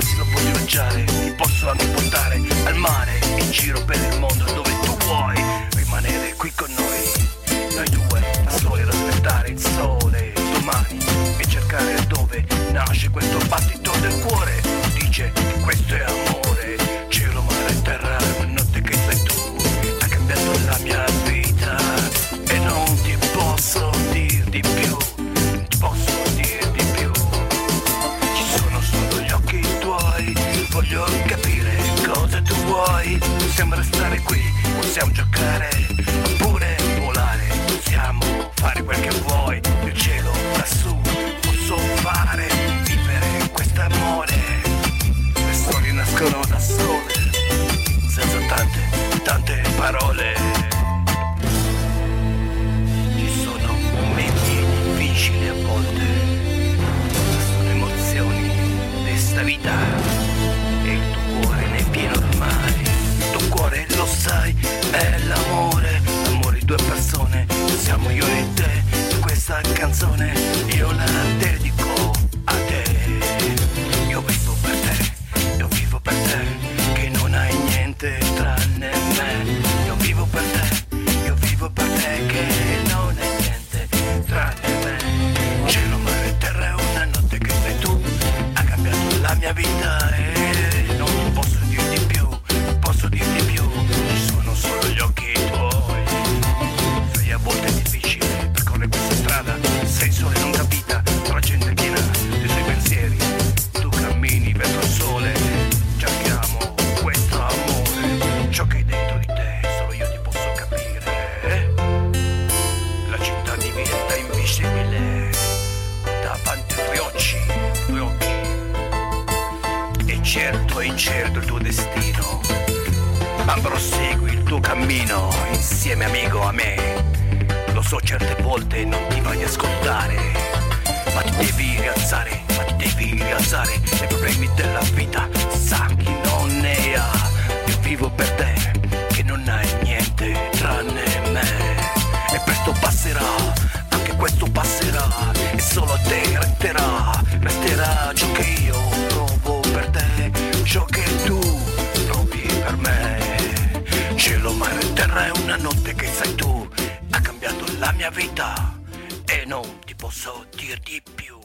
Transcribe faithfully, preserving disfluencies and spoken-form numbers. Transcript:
Anzi lo voglio mangiare, ti posso anche portare al mare, in giro per il mondo dove tu vuoi rimanere qui con noi. Noi due, da soli ad aspettare il sole domani e cercare dove nasce questo battito del cuore. Dice che questo è amore, cielo, mare e terra, una notte che sei tu, ha cambiato la mia vita e non ti posso dir di più, non ti posso dir di più. Ci sono solo gli occhi tuoi, voglio capire cosa tu vuoi. Possiamo restare qui, possiamo giocare oppure volare, possiamo fare quel che vuoi. Il cielo lassù posso fare, vivere quest'amore. Le storie nascono da sole, senza tante, tante parole. Ci sono momenti difficili a volte, sono emozioni di sta vita e il tuo cuore ne è pieno ormai. Il tuo cuore lo sai, è l'amore, l'amore di due persone, siamo io e te. Questa canzone io la dedico a te. Io vivo per te, io vivo per te, che non hai niente tranne me. Io vivo per te, io vivo per te, che non hai niente tranne me. Cielo, mare e terra è una notte che sei tu, ha cambiato la mia vita e non ti posso dire di più, posso dir di più. Ci sono solo gli occhi tuoi, sei a volte difficile percorrere questa strada, sei sola e non capita tra gente piena dei suoi pensieri. Tu cammini verso il sole, cerchiamo questo amore, ciò che è dentro di te solo io ti posso capire. La città diventa invisibile davanti ai tuoi occhi, ai tuoi occhi. E certo è incerto il tuo destino, ma prosegui il tuo cammino insieme, amico, a me. Lo so, certe volte non ti vai ad ascoltare, ma ti devi rialzare, ma ti devi rialzare. I problemi della vita sa chi non ne ha. Io vivo per te, che non hai niente tranne me. E presto passerà, anche questo passerà, e solo a te resterà, resterà ciò che io provo per te, ciò che tu provi per me. Cielo, mare e terra è una notte che sai tu, ha cambiato la mia vita e non ti posso dir di più.